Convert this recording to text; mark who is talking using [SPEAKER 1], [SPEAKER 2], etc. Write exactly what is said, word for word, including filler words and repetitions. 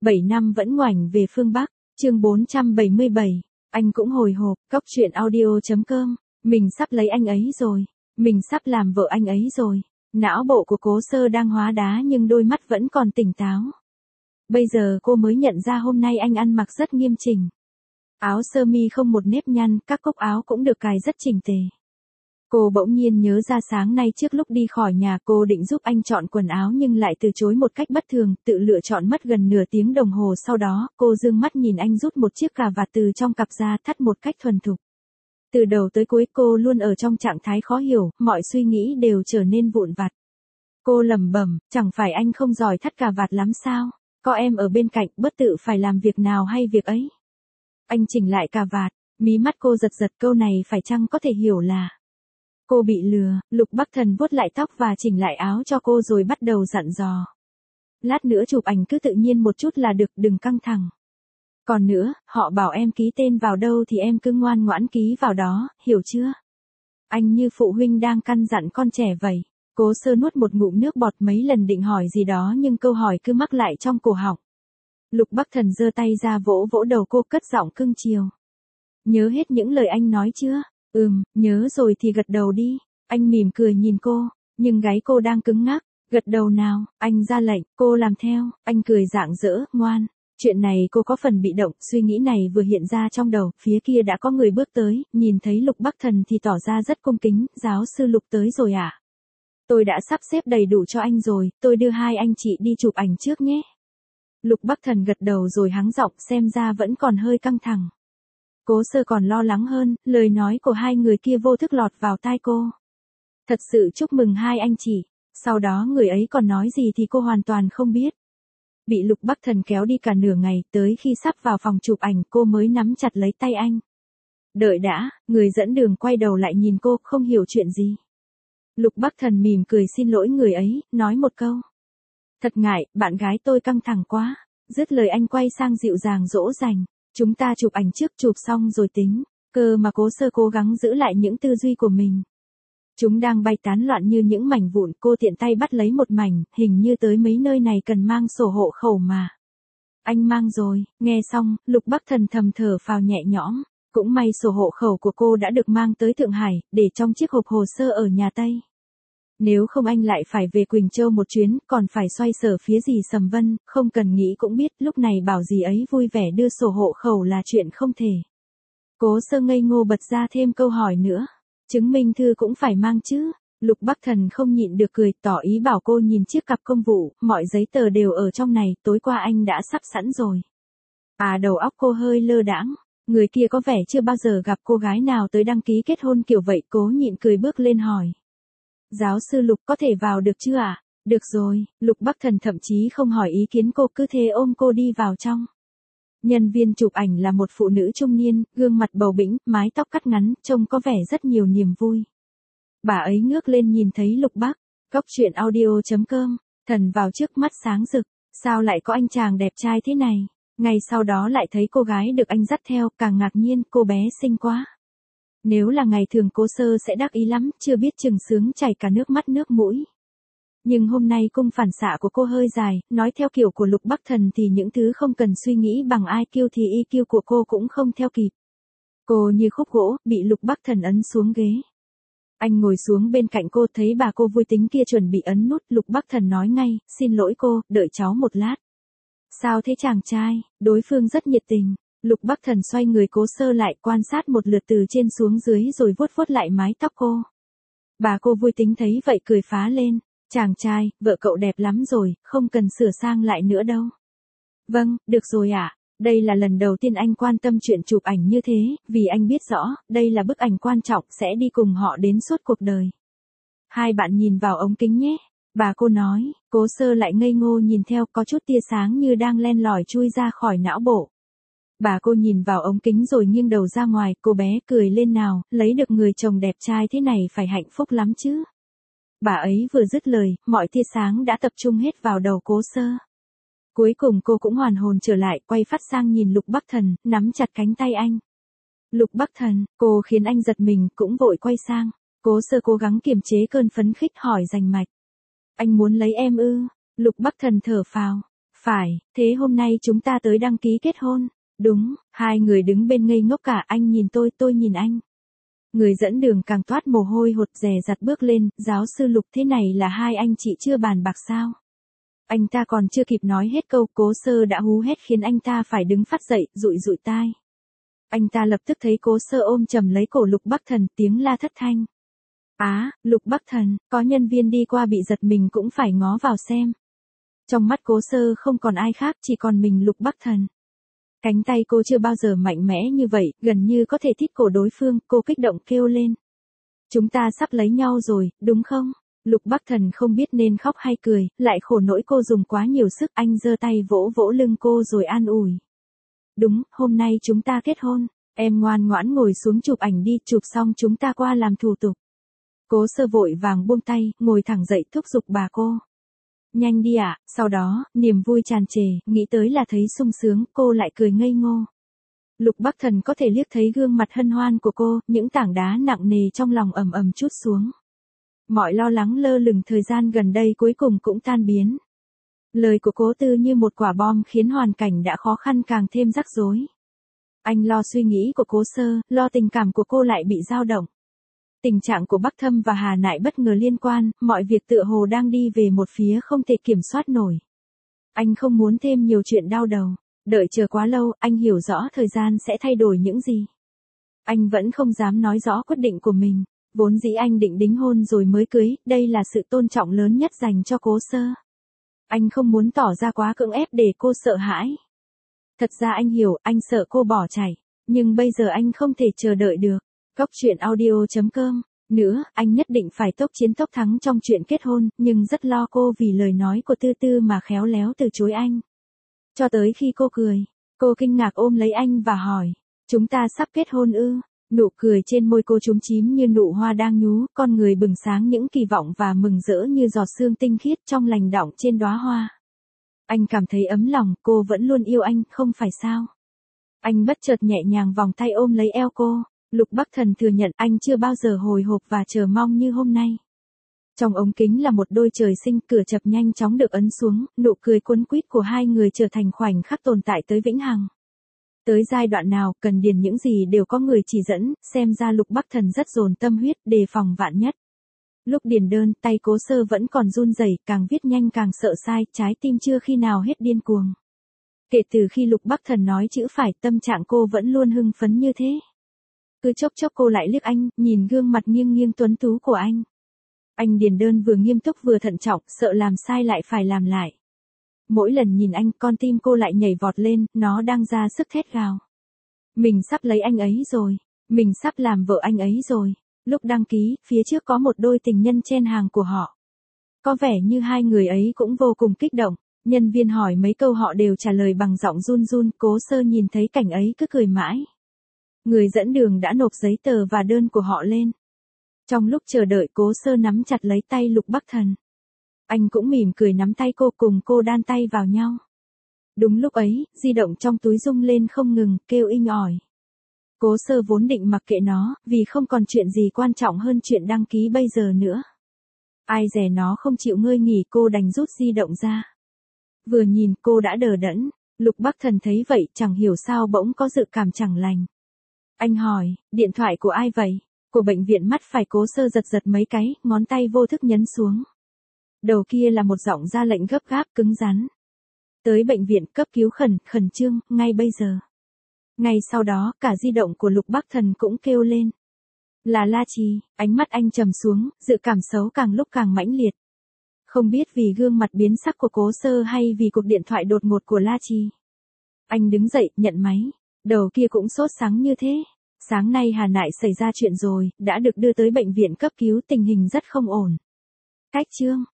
[SPEAKER 1] bảy năm vẫn ngoảnh về phương Bắc, chương bốn trăm bảy mươi bảy, anh cũng hồi hộp, cóc truyện audio.com, mình sắp lấy anh ấy rồi, mình sắp làm vợ anh ấy rồi. Não bộ của Cố Sơ đang hóa đá nhưng đôi mắt vẫn còn tỉnh táo. Bây giờ cô mới nhận ra hôm nay anh ăn mặc rất nghiêm chỉnh. Áo sơ mi không một nếp nhăn, các cúc áo cũng được cài rất chỉnh tề. Cô bỗng nhiên nhớ ra sáng nay trước lúc đi khỏi nhà cô định giúp anh chọn quần áo nhưng lại từ chối một cách bất thường, tự lựa chọn mất gần nửa tiếng đồng hồ sau đó, cô dương mắt nhìn anh rút một chiếc cà vạt từ trong cặp ra thắt một cách thuần thục. Từ đầu tới cuối cô luôn ở trong trạng thái khó hiểu, mọi suy nghĩ đều trở nên vụn vặt. Cô lẩm bẩm, chẳng phải anh không giỏi thắt cà vạt lắm sao? Có em ở bên cạnh, bớt tự phải làm việc nào hay việc ấy. Anh chỉnh lại cà vạt, mí mắt cô giật giật, câu này phải chăng có thể hiểu là cô bị lừa. Lục Bắc Thần vuốt lại tóc và chỉnh lại áo cho cô rồi bắt đầu dặn dò. Lát nữa chụp ảnh cứ tự nhiên một chút là được, đừng căng thẳng. Còn nữa, họ bảo em ký tên vào đâu thì em cứ ngoan ngoãn ký vào đó, hiểu chưa? Anh như phụ huynh đang căn dặn con trẻ vậy. Cố Sơ nuốt một ngụm nước bọt, mấy lần định hỏi gì đó nhưng câu hỏi cứ mắc lại trong cổ họng. Lục Bắc Thần giơ tay ra vỗ vỗ đầu cô, cất giọng cưng chiều. Nhớ hết những lời anh nói chưa? Ừm, nhớ rồi thì gật đầu đi. Anh mỉm cười nhìn cô, nhưng gáy cô đang cứng ngắc. Gật đầu nào, anh ra lệnh, cô làm theo. Anh cười rạng rỡ, ngoan. Chuyện này cô có phần bị động, suy nghĩ này vừa hiện ra trong đầu, phía kia đã có người bước tới, nhìn thấy Lục Bắc Thần thì tỏ ra rất cung kính. Giáo sư Lục tới rồi à? Tôi đã sắp xếp đầy đủ cho anh rồi, tôi đưa hai anh chị đi chụp ảnh trước nhé. Lục Bắc Thần gật đầu rồi hắng giọng, xem ra vẫn còn hơi căng thẳng. Cố Sơ còn lo lắng hơn, lời nói của hai người kia vô thức lọt vào tai cô. Thật sự chúc mừng hai anh chị, sau đó người ấy còn nói gì thì cô hoàn toàn không biết. Bị Lục Bắc Thần kéo đi cả nửa ngày, tới khi sắp vào phòng chụp ảnh cô mới nắm chặt lấy tay anh. Đợi đã, người dẫn đường quay đầu lại nhìn cô, không hiểu chuyện gì. Lục Bắc Thần mỉm cười xin lỗi người ấy, nói một câu. Thật ngại, bạn gái tôi căng thẳng quá. Dứt lời anh quay sang dịu dàng dỗ dành. Chúng ta chụp ảnh trước, chụp xong rồi tính. Cơ mà Cố Sơ cố gắng giữ lại những tư duy của mình. Chúng đang bay tán loạn như những mảnh vụn, cô tiện tay bắt lấy một mảnh, hình như tới mấy nơi này cần mang sổ hộ khẩu mà. Anh mang rồi, nghe xong, Lục Bắc Thần thầm thở phào nhẹ nhõm. Cũng may sổ hộ khẩu của cô đã được mang tới Thượng Hải, để trong chiếc hộp hồ sơ ở nhà Tây. Nếu không anh lại phải về Quỳnh Châu một chuyến, còn phải xoay sở phía dì Sầm Vân, không cần nghĩ cũng biết, lúc này bảo dì ấy vui vẻ đưa sổ hộ khẩu là chuyện không thể. Cố Sơ ngây ngô bật ra thêm câu hỏi nữa. Chứng minh thư cũng phải mang chứ? Lục Bắc Thần không nhịn được cười, tỏ ý bảo cô nhìn chiếc cặp công vụ, mọi giấy tờ đều ở trong này, tối qua anh đã sắp sẵn rồi. À, đầu óc cô hơi lơ đãng. Người kia có vẻ chưa bao giờ gặp cô gái nào tới đăng ký kết hôn kiểu vậy, cố nhịn cười bước lên hỏi. Giáo sư Lục có thể vào được chưa ạ? À? Được rồi, Lục Bắc Thần thậm chí không hỏi ý kiến cô, cứ thế ôm cô đi vào trong. Nhân viên chụp ảnh là một phụ nữ trung niên, gương mặt bầu bĩnh, mái tóc cắt ngắn, trông có vẻ rất nhiều niềm vui. Bà ấy ngước lên nhìn thấy Lục Bắc, cóc truyện audio.com, thần vào trước mắt sáng rực, sao lại có anh chàng đẹp trai thế này? Ngay sau đó lại thấy cô gái được anh dắt theo, càng ngạc nhiên, cô bé xinh quá. Nếu là ngày thường Cố Sơ sẽ đắc ý lắm, chưa biết chừng sướng chảy cả nước mắt nước mũi. Nhưng hôm nay cung phản xạ của cô hơi dài, nói theo kiểu của Lục Bắc Thần thì những thứ không cần suy nghĩ bằng i kiu thì i kiu của cô cũng không theo kịp. Cô như khúc gỗ, bị Lục Bắc Thần ấn xuống ghế. Anh ngồi xuống bên cạnh cô, thấy bà cô vui tính kia chuẩn bị ấn nút, Lục Bắc Thần nói ngay, xin lỗi cô, đợi cháu một lát. Sao thế chàng trai? Đối phương rất nhiệt tình. Lục Bắc Thần xoay người Cố Sơ lại, quan sát một lượt từ trên xuống dưới rồi vuốt vuốt lại mái tóc cô. Bà cô vui tính thấy vậy cười phá lên. Chàng trai, vợ cậu đẹp lắm rồi, không cần sửa sang lại nữa đâu. Vâng, được rồi ạ. À. Đây là lần đầu tiên anh quan tâm chuyện chụp ảnh như thế, vì anh biết rõ, đây là bức ảnh quan trọng sẽ đi cùng họ đến suốt cuộc đời. Hai bạn nhìn vào ống kính nhé. Bà cô nói, Cố Sơ lại ngây ngô nhìn theo, có chút tia sáng như đang len lỏi chui ra khỏi não bộ. Bà cô nhìn vào ống kính rồi nghiêng đầu ra ngoài, cô bé cười lên nào, lấy được người chồng đẹp trai thế này phải hạnh phúc lắm chứ. Bà ấy vừa dứt lời, mọi tia sáng đã tập trung hết vào đầu Cố Sơ. Cuối cùng cô cũng hoàn hồn trở lại, quay phát sang nhìn Lục Bắc Thần, nắm chặt cánh tay anh. Lục Bắc Thần, cô khiến anh giật mình, cũng vội quay sang. Cố Sơ cố gắng kiềm chế cơn phấn khích hỏi rành mạch. Anh muốn lấy em ư? Lục Bắc Thần thở phào. Phải, thế hôm nay chúng ta tới đăng ký kết hôn. Đúng, hai người đứng bên ngây ngốc cả, anh nhìn tôi, tôi nhìn anh. Người dẫn đường càng toát mồ hôi hột, dè dặt bước lên, giáo sư Lục, thế này là hai anh chị chưa bàn bạc sao? Anh ta còn chưa kịp nói hết câu, Cố Sơ đã hú hét khiến anh ta phải đứng phát dậy, dụi dụi tai. Anh ta lập tức thấy Cố Sơ ôm chầm lấy cổ Lục Bắc Thần, tiếng la thất thanh. Á, à, Lục Bắc Thần, có nhân viên đi qua bị giật mình cũng phải ngó vào xem. Trong mắt Cố Sơ không còn ai khác, chỉ còn mình Lục Bắc Thần. Cánh tay cô chưa bao giờ mạnh mẽ như vậy, gần như có thể thít cổ đối phương, cô kích động kêu lên. Chúng ta sắp lấy nhau rồi, đúng không? Lục Bắc Thần không biết nên khóc hay cười, lại khổ nỗi cô dùng quá nhiều sức, anh giơ tay vỗ vỗ lưng cô rồi an ủi. Đúng, hôm nay chúng ta kết hôn, em ngoan ngoãn ngồi xuống chụp ảnh đi, chụp xong chúng ta qua làm thủ tục. Cố Sơ vội vàng buông tay, ngồi thẳng dậy thúc giục bà cô. Nhanh đi ạ, à. Sau đó, niềm vui tràn trề, nghĩ tới là thấy sung sướng, cô lại cười ngây ngô. Lục Bắc Thần có thể liếc thấy gương mặt hân hoan của cô, những tảng đá nặng nề trong lòng ầm ầm trút xuống. Mọi lo lắng lơ lửng thời gian gần đây cuối cùng cũng tan biến. Lời của Cố Tư như một quả bom khiến hoàn cảnh đã khó khăn càng thêm rắc rối. Anh lo suy nghĩ của Cố Sơ, lo tình cảm của cô lại bị dao động. Tình trạng của Bắc Thâm và Hà Nại bất ngờ liên quan, mọi việc tựa hồ đang đi về một phía không thể kiểm soát nổi. Anh không muốn thêm nhiều chuyện đau đầu. Đợi chờ quá lâu, anh hiểu rõ thời gian sẽ thay đổi những gì. Anh vẫn không dám nói rõ quyết định của mình. Vốn dĩ anh định đính hôn rồi mới cưới, đây là sự tôn trọng lớn nhất dành cho Cố Sơ. Anh không muốn tỏ ra quá cưỡng ép để cô sợ hãi. Thật ra anh hiểu, anh sợ cô bỏ chạy. Nhưng bây giờ anh không thể chờ đợi được. Cóc truyện audio chấm com. Nữa, anh nhất định phải tốc chiến tốc thắng trong chuyện kết hôn, nhưng rất lo cô vì lời nói của Tư Tư mà khéo léo từ chối anh. Cho tới khi cô cười, cô kinh ngạc ôm lấy anh và hỏi, chúng ta sắp kết hôn ư? Nụ cười trên môi cô chúm chím như nụ hoa đang nhú, con người bừng sáng những kỳ vọng và mừng rỡ như giọt sương tinh khiết trong lành đọng trên đóa hoa. Anh cảm thấy ấm lòng, cô vẫn luôn yêu anh, không phải sao? Anh bất chợt nhẹ nhàng vòng tay ôm lấy eo cô. Lục Bắc Thần thừa nhận anh chưa bao giờ hồi hộp và chờ mong như hôm nay. Trong ống kính là một đôi trời sinh, cửa chập nhanh chóng được ấn xuống, nụ cười cuốn quýt của hai người trở thành khoảnh khắc tồn tại tới vĩnh hằng. Tới giai đoạn nào, cần điền những gì đều có người chỉ dẫn, xem ra Lục Bắc Thần rất dồn tâm huyết, đề phòng vạn nhất. Lúc điền đơn, tay Cố Sơ vẫn còn run rẩy, càng viết nhanh càng sợ sai, trái tim chưa khi nào hết điên cuồng. Kể từ khi Lục Bắc Thần nói chữ phải, tâm trạng cô vẫn luôn hưng phấn như thế. Cứ chốc chốc cô lại liếc anh, nhìn gương mặt nghiêng nghiêng tuấn tú của anh. Anh điền đơn vừa nghiêm túc vừa thận trọng, sợ làm sai lại phải làm lại. Mỗi lần nhìn anh, con tim cô lại nhảy vọt lên, nó đang ra sức thét gào. Mình sắp lấy anh ấy rồi, mình sắp làm vợ anh ấy rồi. Lúc đăng ký, phía trước có một đôi tình nhân chen hàng của họ. Có vẻ như hai người ấy cũng vô cùng kích động. Nhân viên hỏi mấy câu họ đều trả lời bằng giọng run run, Cố Sơ nhìn thấy cảnh ấy cứ cười mãi. Người dẫn đường đã nộp giấy tờ và đơn của họ lên. Trong lúc chờ đợi, Cố Sơ nắm chặt lấy tay Lục Bắc Thần. Anh cũng mỉm cười nắm tay cô, cùng cô đan tay vào nhau. Đúng lúc ấy, di động trong túi rung lên không ngừng, kêu inh ỏi. Cố Sơ vốn định mặc kệ nó, vì không còn chuyện gì quan trọng hơn chuyện đăng ký bây giờ nữa. Ai dè nó không chịu ngơi nghỉ, cô đành rút di động ra. Vừa nhìn, cô đã đờ đẫn. Lục Bắc Thần thấy vậy, chẳng hiểu sao bỗng có dự cảm chẳng lành. Anh hỏi, điện thoại của ai vậy? Của bệnh viện mắt phải. Cố Sơ giật giật mấy cái, ngón tay vô thức nhấn xuống. Đầu kia là một giọng ra lệnh gấp gáp cứng rắn. Tới bệnh viện cấp cứu khẩn, khẩn trương, ngay bây giờ. Ngay sau đó, cả di động của Lục Bắc Thần cũng kêu lên. Là La Trì, ánh mắt anh trầm xuống, dự cảm xấu càng lúc càng mãnh liệt. Không biết vì gương mặt biến sắc của Cố Sơ hay vì cuộc điện thoại đột ngột của La Trì. Anh đứng dậy, nhận máy. Đầu kia cũng sốt sắng như thế. Sáng nay Hà Nại xảy ra chuyện rồi, đã được đưa tới bệnh viện cấp cứu, tình hình rất không ổn. Cách chương